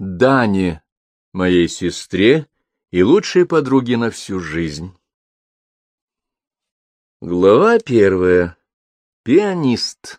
Дане, моей сестре и лучшей подруге на всю жизнь. Глава 1. Пианист.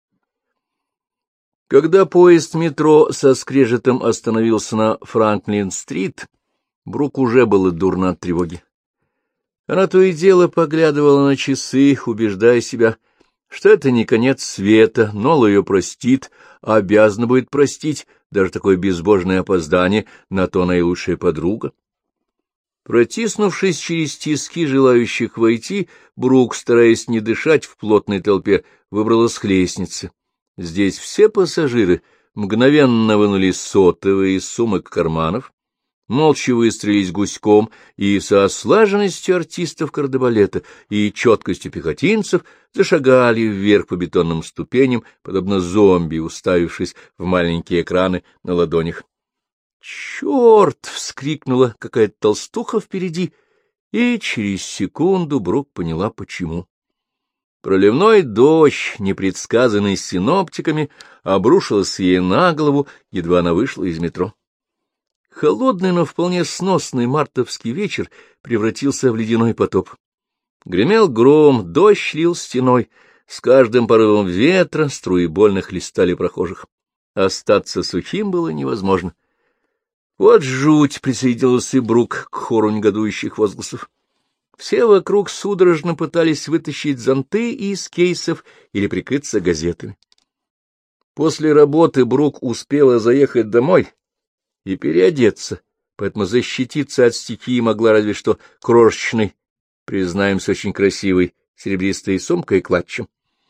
Когда поезд метро со скрежетом остановился на Франклин-стрит, Брук уже было дурно от тревоги. Она то и дело поглядывала на часы, убеждая себя, что это не конец света, Нола ее простит, а обязана будет простить даже такое безбожное опоздание, на то она и лучшая подруга. Протиснувшись через тиски желающих войти, Брук, стараясь не дышать в плотной толпе, выбралась к лестнице. Здесь все пассажиры мгновенно вынули сотовые из сумок карманов, молча выстроились гуськом и со слаженностью артистов кардебалета и четкостью пехотинцев зашагали вверх по бетонным ступеням, подобно зомби, уставившись в маленькие экраны на ладонях. «Черт!» — вскрикнула какая-то толстуха впереди, и через секунду Брук поняла, почему. Проливной дождь, непредсказанный синоптиками, обрушился ей на голову, едва она вышла из метро. Холодный, но вполне сносный мартовский вечер превратился в ледяной потоп. Гремел гром, дождь лил стеной, с каждым порывом ветра струи больно хлестали прохожих. Остаться сухим было невозможно. Вот жуть! — присоединился и Брук к хору негодующих возгласов. Все вокруг судорожно пытались вытащить зонты из кейсов или прикрыться газетами. После работы Брук успела заехать домой и переодеться, поэтому защититься от стихии могла разве что крошечной, признаемся, очень красивой, серебристой сумкой и клатчем.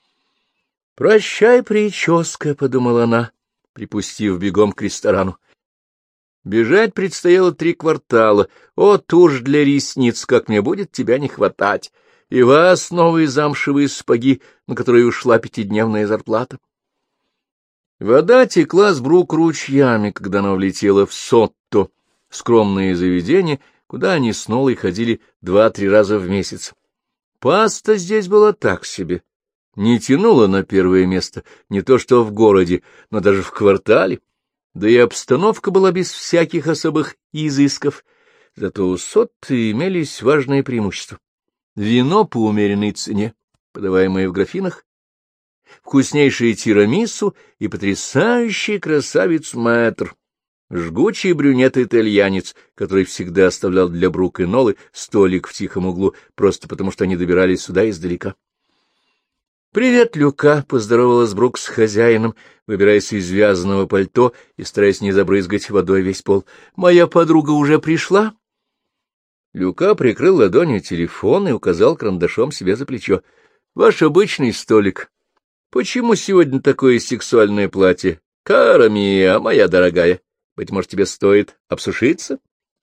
«Прощай, прическа», — подумала она, припустив бегом к ресторану. Бежать предстояло 3 квартала. О, тушь для ресниц, как мне будет тебя не хватать! И вас новые замшевые сапоги, на которые ушла 5-дневная зарплата. Вода текла с Брук ручьями, когда она влетела в Сотто, скромное заведение, куда они с Нолой ходили 2-3 раза в месяц. Паста здесь была так себе. Не тянула на первое место, не то что в городе, но даже в квартале. Да и обстановка была без всяких особых изысков, зато у Сотто имелись важные преимущества. Вино по умеренной цене, подаваемое в графинах, вкуснейший тирамису и потрясающий красавец-мэтр, жгучий брюнет-итальянец, который всегда оставлял для Брук и Нолы столик в тихом углу, просто потому что они добирались сюда издалека. «Привет, Люка!» — поздоровалась Брук с хозяином, выбираясь из вязаного пальто и стараясь не забрызгать водой весь пол. «Моя подруга уже пришла?» Люка прикрыл ладонью телефон и указал карандашом себе за плечо. «Ваш обычный столик. Почему сегодня такое сексуальное платье? Кара мия, моя дорогая, быть может, тебе стоит обсушиться?»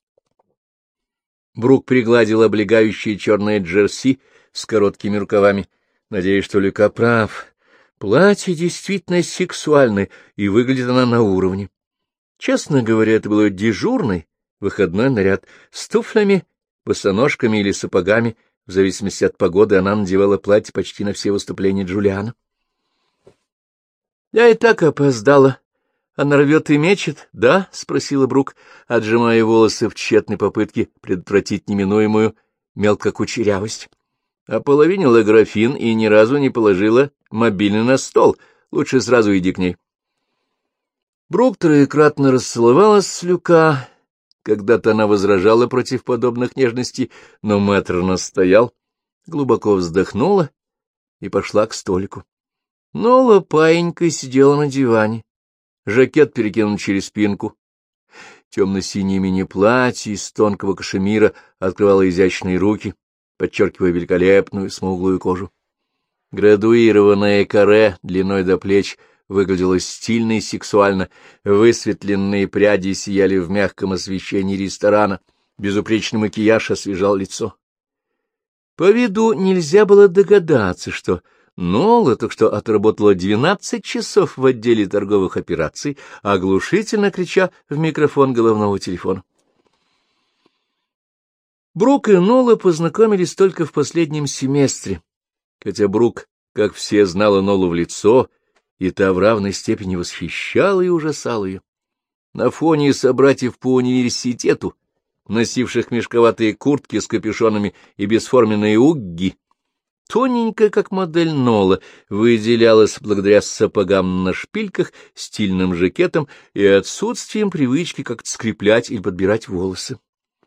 Брук пригладил облегающие черные джерси с короткими рукавами, надеясь, что Люка прав. Платье действительно сексуальное, и выглядит она на уровне. Честно говоря, это был дежурный выходной наряд с туфлями, босоножками или сапогами. В зависимости от погоды она надевала платье почти на все выступления Джулиана. «Я и так опоздала. Она рвет и мечет, да?» — спросила Брук, отжимая волосы в тщетной попытке предотвратить неминуемую мелкокучерявость. Ополовинила графин и ни разу не положила мобильный на стол. Лучше сразу иди к ней. Брук троекратно расцеловалась с Люка. Когда-то она возражала против подобных нежностей, но мэтр настоял, глубоко вздохнула и пошла к столику. Нола паенькой сидела на диване. Жакет перекинут через спинку. Темно-синее мини-платье из тонкого кашемира открывало изящные руки, подчеркивая великолепную смуглую кожу. Градуированное каре длиной до плеч выглядело стильно и сексуально, высветленные пряди сияли в мягком освещении ресторана, безупречный макияж освежал лицо. По виду нельзя было догадаться, что Нола только что отработала 12 часов в отделе торговых операций, оглушительно крича в микрофон головного телефона. Брук и Нола познакомились только в последнем семестре, хотя Брук, как все, знала Нолу в лицо, и та в равной степени восхищала и ужасала ее. На фоне собратьев по университету, носивших мешковатые куртки с капюшонами и бесформенные угги, тоненькая, как модель Нола, выделялась благодаря сапогам на шпильках, стильным жакетам и отсутствием привычки как-то скреплять или подбирать волосы.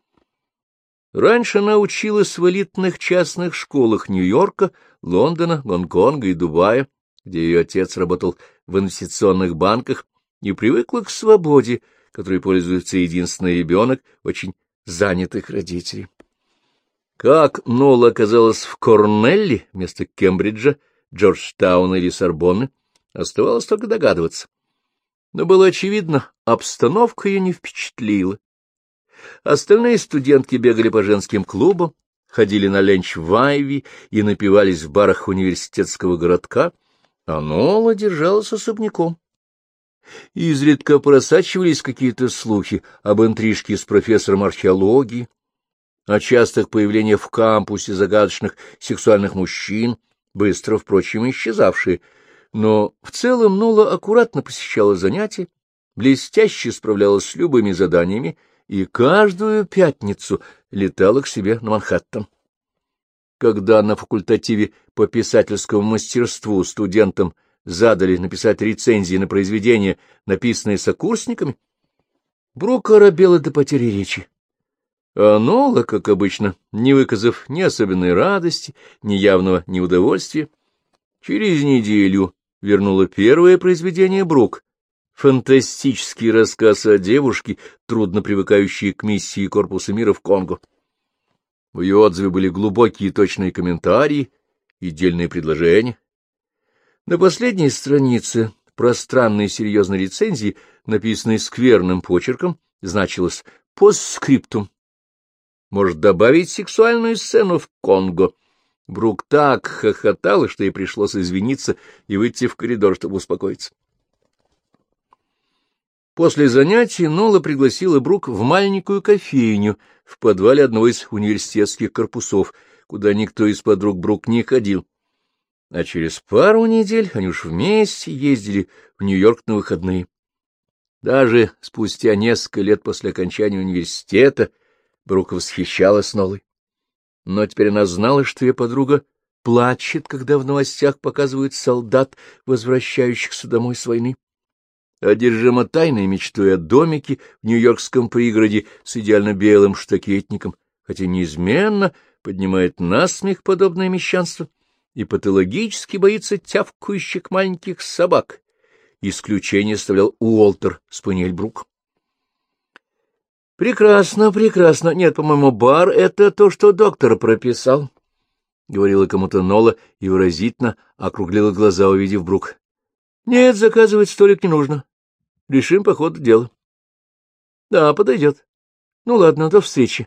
Раньше она училась в элитных частных школах Нью-Йорка, Лондона, Гонконга и Дубая, где ее отец работал в инвестиционных банках, и привыкла к свободе, которой пользуется единственный ребенок очень занятых родителей. Как Нола оказалась в Корнелле вместо Кембриджа, Джорджтауна или Сорбонны, оставалось только догадываться. Но было очевидно, обстановка ее не впечатлила. Остальные студентки бегали по женским клубам, ходили на ленч в Айви и напивались в барах университетского городка, а Нола держалась особняком. Изредка просачивались какие-то слухи об интрижке с профессором археологии, о частых появлениях в кампусе загадочных сексуальных мужчин, быстро, впрочем, исчезавшие, но в целом Нола аккуратно посещала занятия, блестяще справлялась с любыми заданиями и каждую пятницу летала к себе на Манхэттен. Когда на факультативе по писательскому мастерству студентам задали написать рецензии на произведения, написанные сокурсниками, Брук оробела до потери речи. А Нола, как обычно, не выказав ни особенной радости, ни явного неудовольствия, через неделю вернула первое произведение Брук — фантастический рассказ о девушке, трудно привыкающей к миссии Корпуса мира в Конго. В ее отзыве были глубокие и точные комментарии и дельные предложения. На последней странице пространной и серьезной рецензии, написанной скверным почерком, значилось «постскриптум». Может добавить сексуальную сцену в Конго. Брук так хохотала, что ей пришлось извиниться и выйти в коридор, чтобы успокоиться. После занятий Нола пригласила Брук в маленькую кофейню в подвале одного из университетских корпусов, куда никто из подруг Брук не ходил. А через пару недель они уж вместе ездили в Нью-Йорк на выходные. Даже спустя несколько лет после окончания университета Брук восхищалась Нолой. Но теперь она знала, что ее подруга плачет, когда в новостях показывают солдат, возвращающихся домой с войны. Одержима тайной мечтой о домике в нью-йоркском пригороде с идеально белым штакетником, хотя неизменно поднимает насмех подобное мещанство и патологически боится тявкающих маленьких собак. Исключение составлял Уолтер Спаниель-Брук. «Прекрасно, прекрасно. Нет, по-моему, бар — это то, что доктор прописал», — говорила кому-то Нола и выразительно округлила глаза, увидев Брук. «Нет, заказывать столик не нужно. Решим по ходу дела». «Да, подойдет. Ну ладно, до встречи».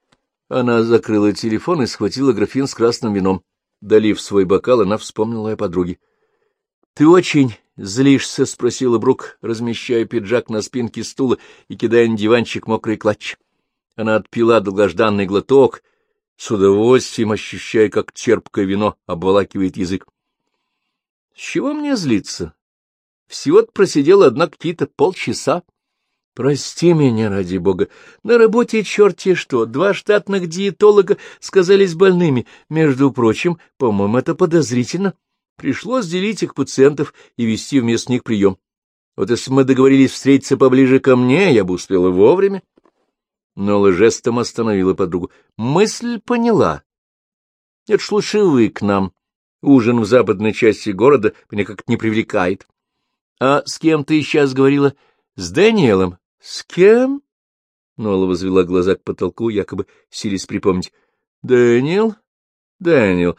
Она закрыла телефон и схватила графин с красным вином. Долив свой бокал, она вспомнила о подруге. — Ты очень злишься? — спросила Брук, размещая пиджак на спинке стула и кидая на диванчик мокрый клатч. Она отпила долгожданный глоток, с удовольствием ощущая, как терпкое вино обволакивает язык. — С чего мне злиться? Всего-то просидела одна какие-то полчаса. Прости меня, ради бога. На работе черти что, 2 штатных диетолога сказались больными. Между прочим, по-моему, это подозрительно. Пришлось делить их пациентов и вести вместо них прием. Вот если бы мы договорились встретиться поближе ко мне, я бы успела вовремя. Нола жестом остановила подругу. Мысль поняла. Это ж лучше вы к нам. Ужин в западной части города меня как-то не привлекает. А с кем ты сейчас говорила? С Дэниелом? С кем? Нола возвела глаза к потолку, якобы силясь припомнить. Дэниел? Дэниел.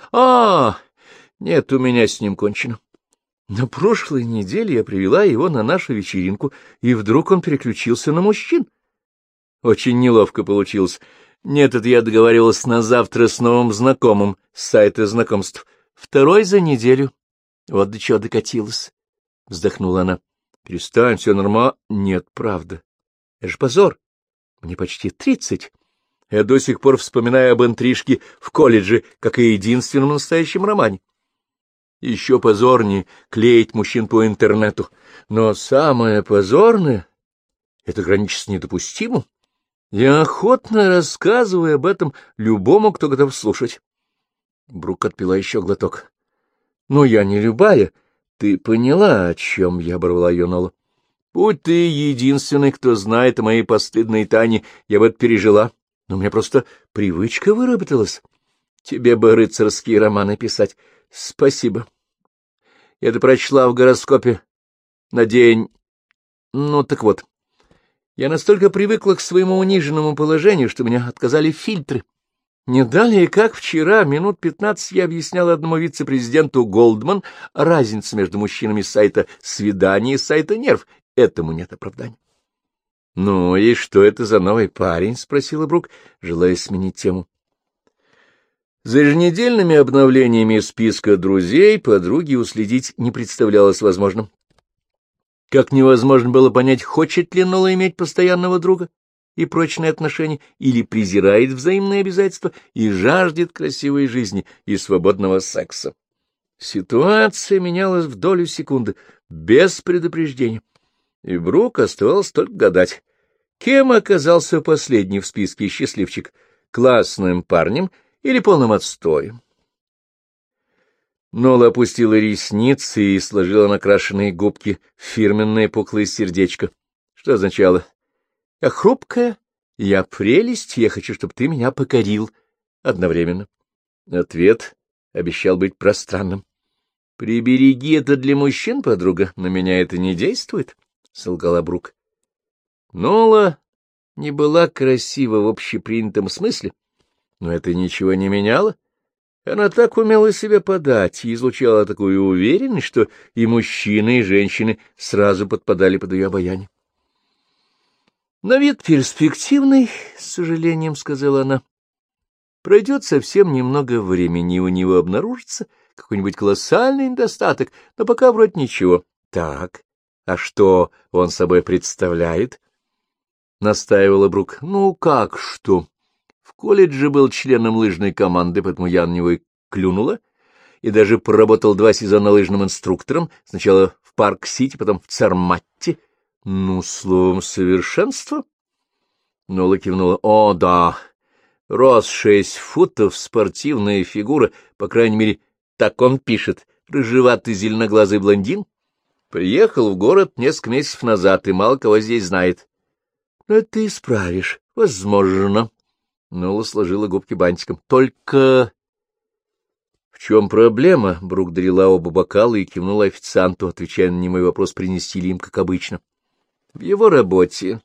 Нет, у меня с ним кончено. На прошлой неделе я привела его на нашу вечеринку, и вдруг он переключился на мужчин. Очень неловко получилось. Нет, это я договаривалась на завтра с новым знакомым с сайта знакомств. 2 за неделю. Вот до чего докатилась. Вздохнула она. Перестань, все нормально. Нет, правда. Это ж позор. Мне почти 30. Я до сих пор вспоминаю об интрижке в колледже, как и единственном настоящем романе. Еще позорнее клеить мужчин по интернету. Но самое позорное Это граничит с недопустимым. Я охотно рассказываю об этом любому, кто готов слушать. Брук отпила еще глоток. — Но я не любая. Ты поняла, о чем я, — оборвала ее Нола. — Будь ты единственный, кто знает о моей постыдной тайне, я бы это пережила. Но у меня просто привычка выработалась. Тебе бы рыцарские романы писать. Спасибо. Я это прочла в гороскопе на день... Ну, так вот. Я настолько привыкла к своему униженному положению, что меня отказали фильтры. Не далее, как вчера, минут 15 я объяснял одному вице-президенту Голдман разницу между мужчинами с сайта «Свидание» и с сайта «Нерв». Этому нет оправдания. — Ну и что это за новый парень? — спросила Брук, желая сменить тему. За еженедельными обновлениями списка друзей подруги уследить не представлялось возможным. Как невозможно было понять, хочет ли Нола иметь постоянного друга и прочные отношения, или презирает взаимные обязательства и жаждет красивой жизни и свободного секса. Ситуация менялась в долю секунды, без предупреждения, и Брук оставалось только гадать, кем оказался последний в списке счастливчик — классным парнем или полным отстоем. Нола опустила ресницы и сложила накрашенные губки в фирменное пухлое сердечко, что означало: «Я хрупкая, я прелесть, я хочу, чтобы ты меня покорил» одновременно. Ответ обещал быть пространным. «Прибереги это для мужчин, подруга, на меня это не действует», — солгала Брук. Нола не была красива в общепринятом смысле, но это ничего не меняло. Она так умела себя подать и излучала такую уверенность, что и мужчины, и женщины сразу подпадали под ее обаяние. — На вид перспективный, — с сожалением сказала она. — Пройдет совсем немного времени, и у него обнаружится какой-нибудь колоссальный недостаток, но пока вроде ничего. — Так, а что он собой представляет? — настаивала Брук. — Ну, как что? В колледже был членом лыжной команды, поэтому я на него и клюнула, и даже проработал 2 сезона лыжным инструктором, сначала в Парк-Сити, потом в Церматте. Ну, словом, совершенство. Нола кивнула. О, да, рост 6 футов, спортивная фигура, по крайней мере, так он пишет, рыжеватый зеленоглазый блондин. Приехал в город несколько месяцев назад и мало кого здесь знает. Но это ты исправишь, возможно. Нола сложила губки бантиком. — Только... — В чем проблема? — Брук дарила оба бокала и кивнула официанту, отвечая на немой вопрос, принести ли им, как обычно. — В его работе.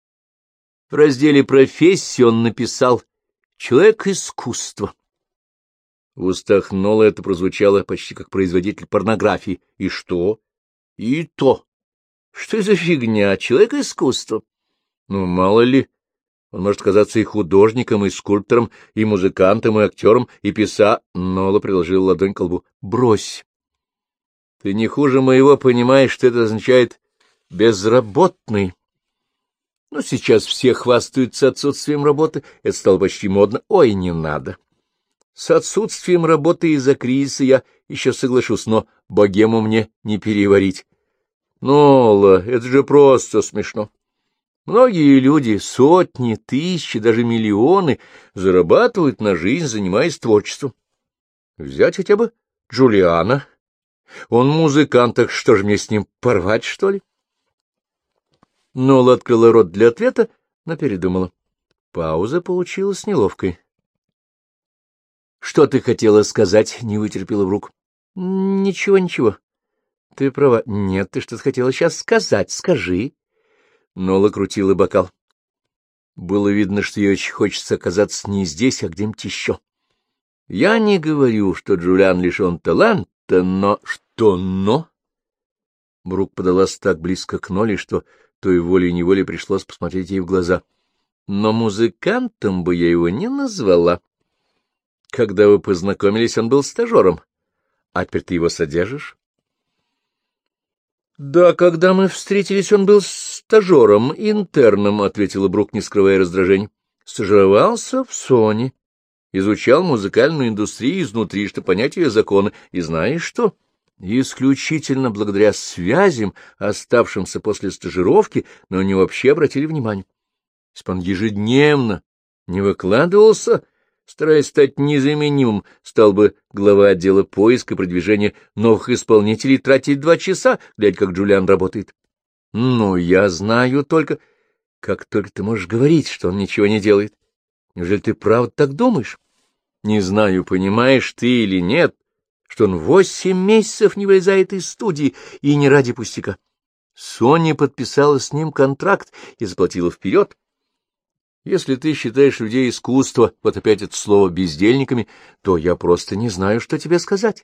В разделе «Профессии» он написал «Человек искусства». В устах Нолы это прозвучало почти как производитель порнографии. И что? И то. Что за фигня? Человек искусства. Ну, мало ли... Он может казаться и художником, и скульптором, и музыкантом, и актером, и Нола приложила ладонь к лбу. — Брось. Ты не хуже моего понимаешь, что это означает «безработный». Ну, сейчас все хвастаются отсутствием работы, это стало почти модно. Ой, не надо. С отсутствием работы из-за кризиса я еще соглашусь, но богему мне не переварить. Нола, это же просто смешно. Многие люди, сотни, тысячи, даже миллионы, зарабатывают на жизнь, занимаясь творчеством. Взять хотя бы Джулиана. Он музыкант, так что же мне с ним порвать, что ли? Нола открыла рот для ответа, но передумала. Пауза получилась неловкой. — Что ты хотела сказать? — не вытерпела Брук. — Ничего, ничего. — Ты права. Нет, ты что-то хотела сейчас сказать. Скажи. Нола крутила бокал. Было видно, что ей очень хочется оказаться не здесь, а где-нибудь еще. Я не говорю, что Джулиан лишен таланта, но... Что «но»? Брук подалась так близко к Ноле, что той волей-неволей пришлось посмотреть ей в глаза. Но музыкантом бы я его не назвала. Когда вы познакомились, он был стажером. А теперь ты его содержишь? — Да, когда мы встретились, он был стажером, интерном, — ответила Брук, не скрывая раздражения. — Стажировался в Сони, изучал музыкальную индустрию изнутри, чтобы понять ее законы. И знаешь что? Исключительно благодаря связям, оставшимся после стажировки, но на него вообще обратили внимание. Если бы он ежедневно не выкладывался, стараясь стать незаменимым, стал бы глава отдела поиска и продвижения новых исполнителей тратить 2 часа, глядя, как Джулиан работает. Ну, я знаю только... Как только ты можешь говорить, что он ничего не делает? Неужели ты правда так думаешь? Не знаю, понимаешь ты или нет, что он 8 месяцев не вылезает из студии, и не ради пустяка. Соня подписала с ним контракт и заплатила вперед. Если ты считаешь людей искусства, вот опять это слово, бездельниками, то я просто не знаю, что тебе сказать.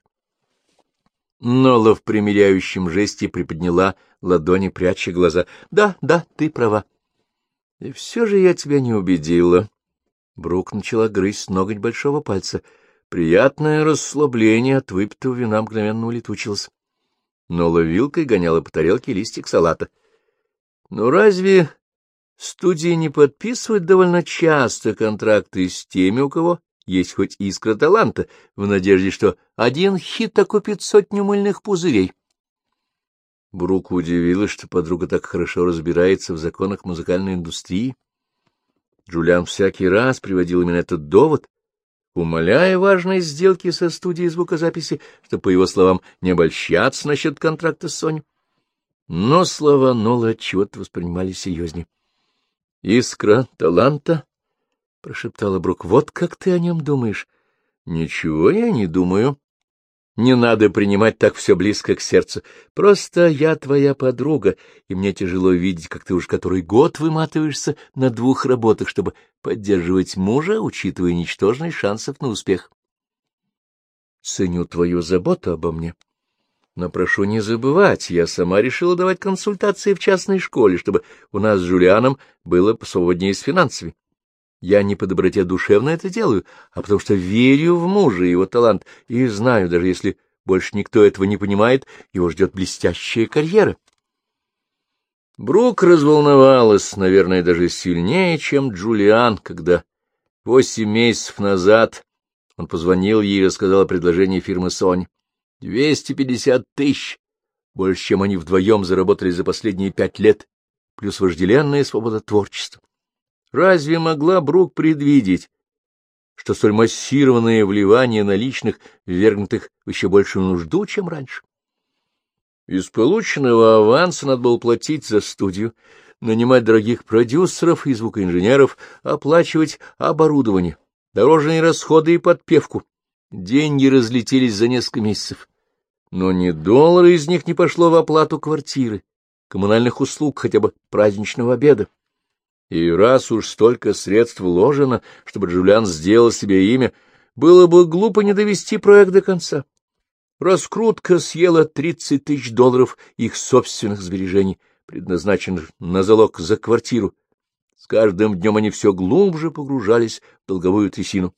Нола в примиряющем жесте приподняла ладони, пряча глаза. Да, ты права. И все же я тебя не убедила. Брук начала грызть ноготь большого пальца. Приятное расслабление от выпитого вина мгновенно улетучилось. Нола вилкой гоняла по тарелке листик салата. Ну разве студии не подписывают довольно часто контракты с теми, у кого есть хоть искра таланта, в надежде, что один хит окупит 100 мыльных пузырей? Брук удивилась, что подруга так хорошо разбирается в законах музыкальной индустрии. Джулиан всякий раз приводил именно этот довод, умаляя важность сделки со студией звукозаписи, чтобы, по его словам, не обольщаться насчет контракта с Соней. Но слова Нолы отчего-то воспринимали серьезнее. — Искра таланта? — прошептала Брук. — Вот как ты о нем думаешь? — Ничего я не думаю. Не надо принимать так все близко к сердцу. Просто я твоя подруга, и мне тяжело видеть, как ты уж который год выматываешься на 2 работах, чтобы поддерживать мужа, учитывая ничтожность шансов на успех. Ценю твою заботу обо мне. Но прошу не забывать, я сама решила давать консультации в частной школе, чтобы у нас с Джулианом было посвободнее с финансами. Я не по доброте душевно это делаю, а потому что верю в мужа и его талант, и знаю, даже если больше никто этого не понимает, его ждет блестящая карьера. Брук разволновалась, наверное, даже сильнее, чем Джулиан, когда 8 месяцев назад он позвонил ей и рассказал о предложении фирмы Sony. 250 тысяч, больше, чем они вдвоем заработали за последние 5 лет, плюс вожделенная свобода творчества. Разве могла Брук предвидеть, что столь массированное вливание наличных, ввергнутых в еще большую нужду, чем раньше? Из полученного аванса надо было платить за студию, нанимать дорогих продюсеров и звукоинженеров, оплачивать оборудование, дорожные расходы и подпевку. Деньги разлетелись за несколько месяцев, но ни доллара из них не пошло в оплату квартиры, коммунальных услуг, хотя бы праздничного обеда. И раз уж столько средств вложено, чтобы Джулиан сделал себе имя, было бы глупо не довести проект до конца. Раскрутка съела $30 тысяч их собственных сбережений, предназначенных на залог за квартиру. С каждым днем они все глубже погружались в долговую трясину.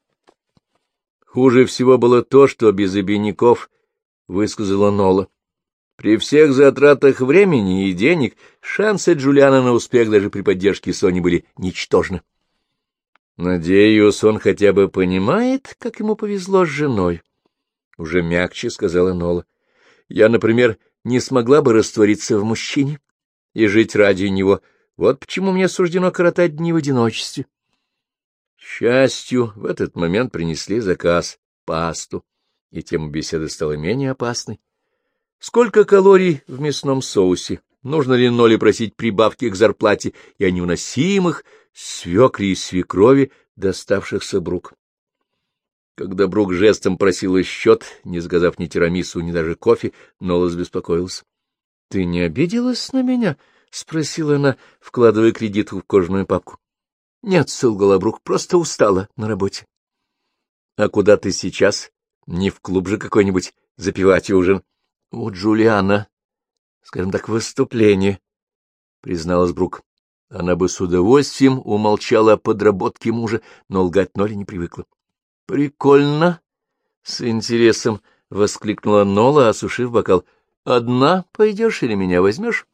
Хуже всего было то, что без обиняков высказала Нола. При всех затратах времени и денег шансы Джулиана на успех даже при поддержке Сони были ничтожны. «Надеюсь, он хотя бы понимает, как ему повезло с женой», — уже мягче сказала Нола. «Я, например, не смогла бы раствориться в мужчине и жить ради него. Вот почему мне суждено коротать дни в одиночестве». К счастью, в этот момент принесли заказ — пасту, и тема беседы стала менее опасной. Сколько калорий в мясном соусе? Нужно ли Ноле просить прибавки к зарплате и о невыносимых свекре и свекрови, доставшихся Брук? Когда Брук жестом просила счет, не заказав ни тирамису, ни даже кофе, Нола забеспокоилась. — Ты не обиделась на меня? — спросила она, вкладывая кредитку в кожаную папку. — Нет, — солгала Брук, — просто устала на работе. — А куда ты сейчас? Не в клуб же какой-нибудь запивать ужин? — у Джулиана, скажем так, выступление, — призналась Брук. Она бы с удовольствием умолчала о подработке мужа, но лгать Ноле не привыкла. — Прикольно! — с интересом воскликнула Нола, осушив бокал. — Одна пойдешь или меня возьмешь?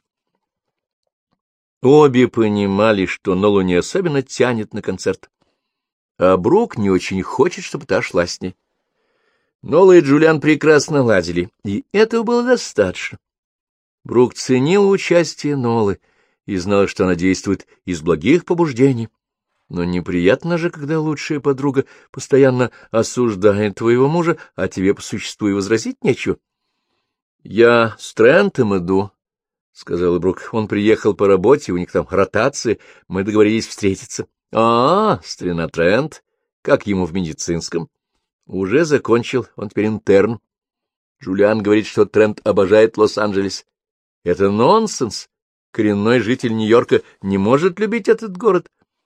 Обе понимали, что Нолу не особенно тянет на концерт, а Брук не очень хочет, чтобы та шла с ней. Нола и Джулиан прекрасно ладили, и этого было достаточно. Брук ценил участие Нолы и знал, что она действует из благих побуждений. Но неприятно же, когда лучшая подруга постоянно осуждает твоего мужа, а тебе по существу и возразить нечего. — Я с Трентом иду, — сказал Брук. — Он приехал по работе, у них там ротация, мы договорились встретиться. — старина Трент, как ему в медицинском? — Уже закончил, он теперь интерн. Джулиан говорит, что Трент обожает Лос-Анджелес. Это нонсенс. Коренной житель Нью-Йорка не может любить этот город.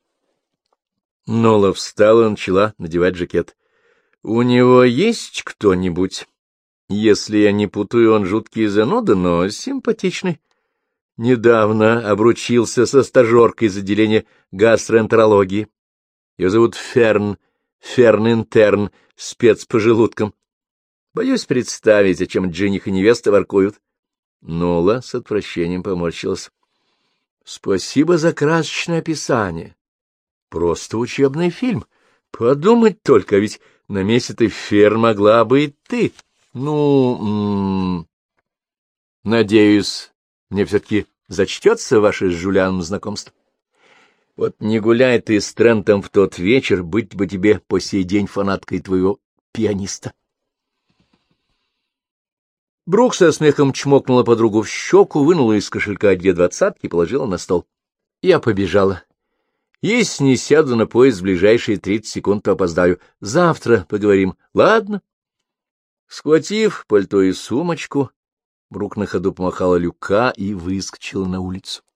Нола встала и начала надевать жакет. — У него есть кто-нибудь? Если я не путаю, он жуткий зануда, но симпатичный. Недавно обручился со стажеркой из отделения гастроэнтерологии. Ее зовут Ферн Интерн, спец по желудкам. Боюсь представить, о чем жених и невеста воркуют. Нола с отвращением поморщилась. — Спасибо за красочное описание. Просто учебный фильм. Подумать только, ведь на месте ты Ферн могла бы и ты. Надеюсь, мне все-таки зачтется ваше с Жюлианом знакомство. Вот не гуляй ты с Трентом в тот вечер, быть бы тебе по сей день фанаткой твоего пианиста. Брук со смехом чмокнула подругу в щеку, вынула из кошелька 2 двадцатки и положила на стол. Я побежала. Если не сяду на поезд в ближайшие 30 секунд, то опоздаю. Завтра поговорим, ладно? Схватив пальто и сумочку, Брук на ходу помахала Люка и выскочила на улицу.